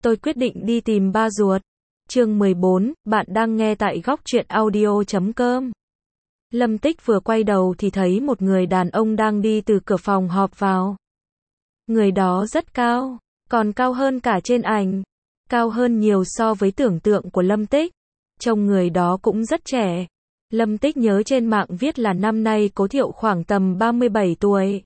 tôi quyết định đi tìm ba ruột. Chương 14, bạn đang nghe tại góc truyện audio.com. Lâm Tích vừa quay đầu thì thấy một người đàn ông đang đi từ cửa phòng họp vào. Người đó rất cao, còn cao hơn cả trên ảnh, cao hơn nhiều so với tưởng tượng của Lâm Tích. Trông người đó cũng rất trẻ. Lâm Tích nhớ trên mạng viết là năm nay Cố Thiệu khoảng tầm 37 tuổi.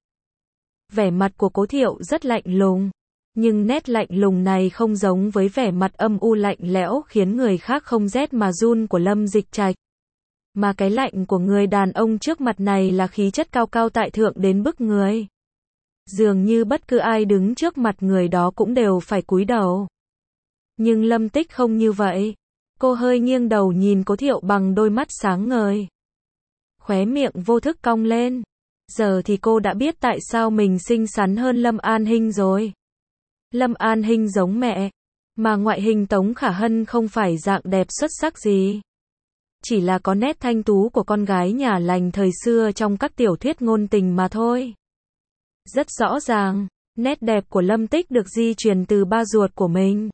Vẻ mặt của Cố Thiệu rất lạnh lùng, nhưng nét lạnh lùng này không giống với vẻ mặt âm u lạnh lẽo khiến người khác không rét mà run của Lâm Dịch Trạch. Mà cái lạnh của người đàn ông trước mặt này là khí chất cao cao tại thượng đến bức người. Dường như bất cứ ai đứng trước mặt người đó cũng đều phải cúi đầu. Nhưng Lâm Tích không như vậy. Cô hơi nghiêng đầu nhìn Cố Thiệu bằng đôi mắt sáng ngời. Khóe miệng vô thức cong lên. Giờ thì cô đã biết tại sao mình xinh xắn hơn Lâm An Hinh rồi. Lâm An Hinh giống mẹ, mà ngoại hình Tống Khả Hân không phải dạng đẹp xuất sắc gì. Chỉ là có nét thanh tú của con gái nhà lành thời xưa trong các tiểu thuyết ngôn tình mà thôi. Rất rõ ràng, nét đẹp của Lâm Tích được di truyền từ ba ruột của mình.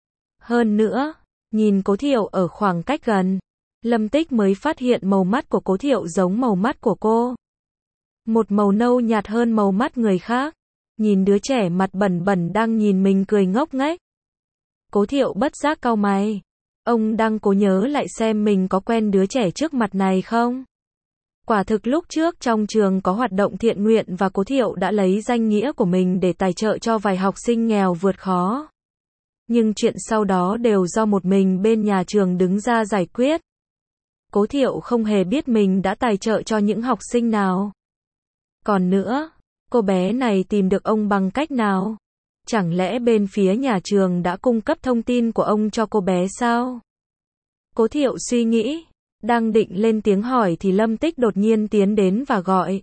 Hơn nữa, nhìn Cố Thiệu ở khoảng cách gần, Lâm Tích mới phát hiện màu mắt của Cố Thiệu giống màu mắt của cô. Một màu nâu nhạt hơn màu mắt người khác. Nhìn đứa trẻ mặt bẩn bẩn đang nhìn mình cười ngốc nghếch. Cố Thiệu bất giác cau mày. Ông đang cố nhớ lại xem mình có quen đứa trẻ trước mặt này không? Quả thực lúc trước trong trường có hoạt động thiện nguyện và Cố Thiệu đã lấy danh nghĩa của mình để tài trợ cho vài học sinh nghèo vượt khó. Nhưng chuyện sau đó đều do một mình bên nhà trường đứng ra giải quyết. Cố Thiệu không hề biết mình đã tài trợ cho những học sinh nào. Còn nữa, cô bé này tìm được ông bằng cách nào? Chẳng lẽ bên phía nhà trường đã cung cấp thông tin của ông cho cô bé sao? Cố Thiệu suy nghĩ, đang định lên tiếng hỏi thì Lâm Tích đột nhiên tiến đến và gọi.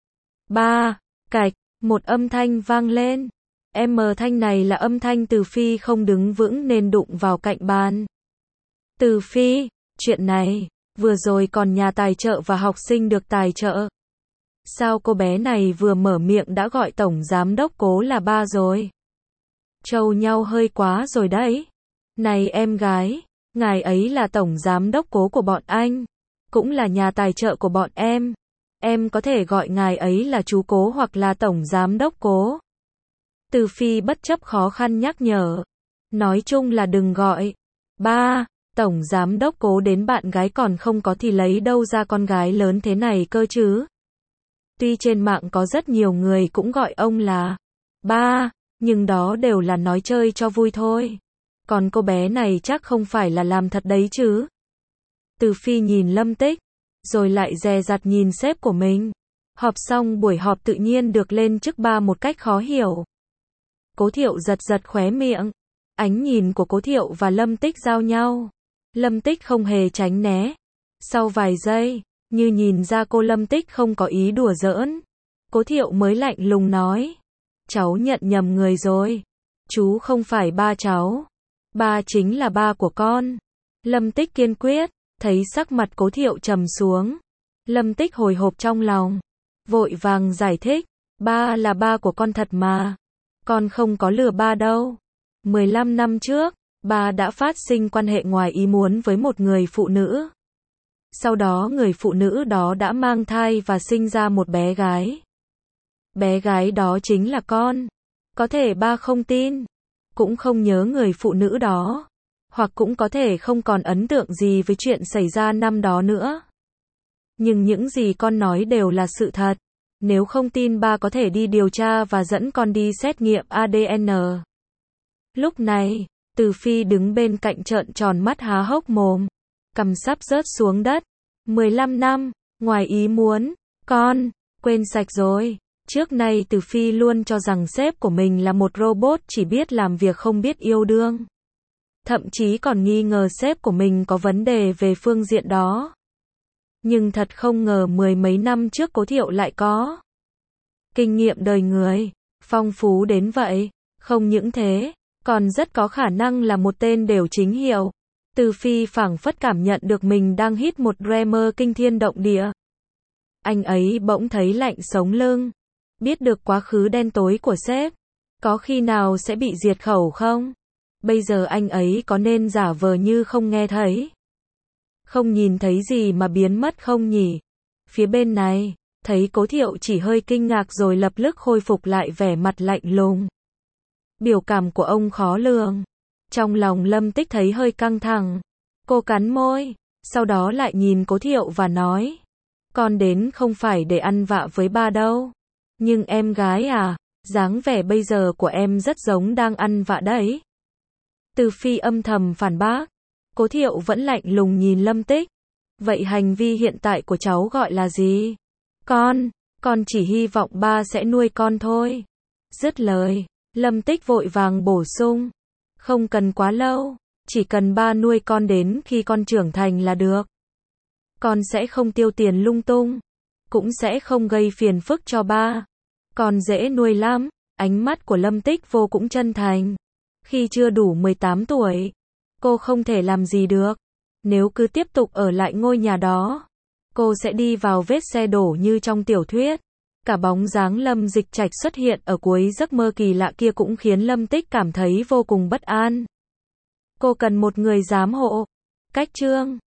Ba, cạch, một âm thanh vang lên. Thanh này là âm thanh Từ Phi không đứng vững nên đụng vào cạnh bàn. Từ Phi, chuyện này, vừa rồi còn nhà tài trợ và học sinh được tài trợ. Sao cô bé này vừa mở miệng đã gọi Tổng Giám Đốc Cố là ba rồi? Trâu nhau hơi quá rồi đấy. Này em gái, ngài ấy là Tổng Giám Đốc Cố của bọn anh, cũng là nhà tài trợ của bọn em. Em có thể gọi ngài ấy là chú Cố hoặc là Tổng Giám Đốc Cố. Từ Phi bất chấp khó khăn nhắc nhở. Nói chung là đừng gọi. Ba, Tổng Giám Đốc Cố đến bạn gái còn không có thì lấy đâu ra con gái lớn thế này cơ chứ? Tuy trên mạng có rất nhiều người cũng gọi ông là ba, nhưng đó đều là nói chơi cho vui thôi. Còn cô bé này chắc không phải là làm thật đấy chứ. Từ Phi nhìn Lâm Tích, rồi lại dè dặt nhìn sếp của mình. Họp xong buổi họp tự nhiên được lên chức ba một cách khó hiểu. Cố Thiệu giật giật khóe miệng. Ánh nhìn của Cố Thiệu và Lâm Tích giao nhau. Lâm Tích không hề tránh né. Sau vài giây, như nhìn ra cô Lâm Tích không có ý đùa giỡn, Cố Thiệu mới lạnh lùng nói. Cháu nhận nhầm người rồi. Chú không phải ba cháu. Ba chính là ba của con. Lâm Tích kiên quyết, thấy sắc mặt Cố Thiệu trầm xuống. Lâm Tích hồi hộp trong lòng. Vội vàng giải thích. Ba là ba của con thật mà. Con không có lừa ba đâu. 15 năm trước, ba đã phát sinh quan hệ ngoài ý muốn với một người phụ nữ. Sau đó người phụ nữ đó đã mang thai và sinh ra một bé gái. Bé gái đó chính là con. Có thể ba không tin, cũng không nhớ người phụ nữ đó, hoặc cũng có thể không còn ấn tượng gì với chuyện xảy ra năm đó nữa. Nhưng những gì con nói đều là sự thật. Nếu không tin ba có thể đi điều tra và dẫn con đi xét nghiệm ADN. Lúc này, Từ Phi đứng bên cạnh trợn tròn mắt há hốc mồm, cằm sắp rớt xuống đất. 15 năm, ngoài ý muốn, con, quên sạch rồi. Trước nay Từ Phi luôn cho rằng sếp của mình là một robot chỉ biết làm việc không biết yêu đương. Thậm chí còn nghi ngờ sếp của mình có vấn đề về phương diện đó. Nhưng thật không ngờ mười mấy năm trước Cố Thiệu lại có kinh nghiệm đời người, phong phú đến vậy. Không những thế, còn rất có khả năng là một tên đều chính hiệu. Từ Phi phảng phất cảm nhận được mình đang hít một dreamer kinh thiên động địa. Anh ấy bỗng thấy lạnh sống lưng. Biết được quá khứ đen tối của sếp, có khi nào sẽ bị diệt khẩu không? Bây giờ anh ấy có nên giả vờ như không nghe thấy, không nhìn thấy gì mà biến mất không nhỉ? Phía bên này, thấy Cố Thiệu chỉ hơi kinh ngạc rồi lập tức khôi phục lại vẻ mặt lạnh lùng. Biểu cảm của ông khó lường. Trong lòng Lâm Tích thấy hơi căng thẳng. Cô cắn môi, sau đó lại nhìn Cố Thiệu và nói. Con đến không phải để ăn vạ với ba đâu. Nhưng em gái à, dáng vẻ bây giờ của em rất giống đang ăn vạ đấy. Từ Phi âm thầm phản bác. Cố Thiệu vẫn lạnh lùng nhìn Lâm Tích. Vậy hành vi hiện tại của cháu gọi là gì? Con chỉ hy vọng ba sẽ nuôi con thôi. Dứt lời, Lâm Tích vội vàng bổ sung. Không cần quá lâu, chỉ cần ba nuôi con đến khi con trưởng thành là được. Con sẽ không tiêu tiền lung tung, cũng sẽ không gây phiền phức cho ba. Con dễ nuôi lắm. Ánh mắt của Lâm Tích vô cùng chân thành. Khi chưa đủ 18 tuổi, cô không thể làm gì được. Nếu cứ tiếp tục ở lại ngôi nhà đó, cô sẽ đi vào vết xe đổ như trong tiểu thuyết. Cả bóng dáng Lâm Dịch Trạch xuất hiện ở cuối giấc mơ kỳ lạ kia cũng khiến Lâm Tích cảm thấy vô cùng bất an. Cô cần một người giám hộ. Cách chương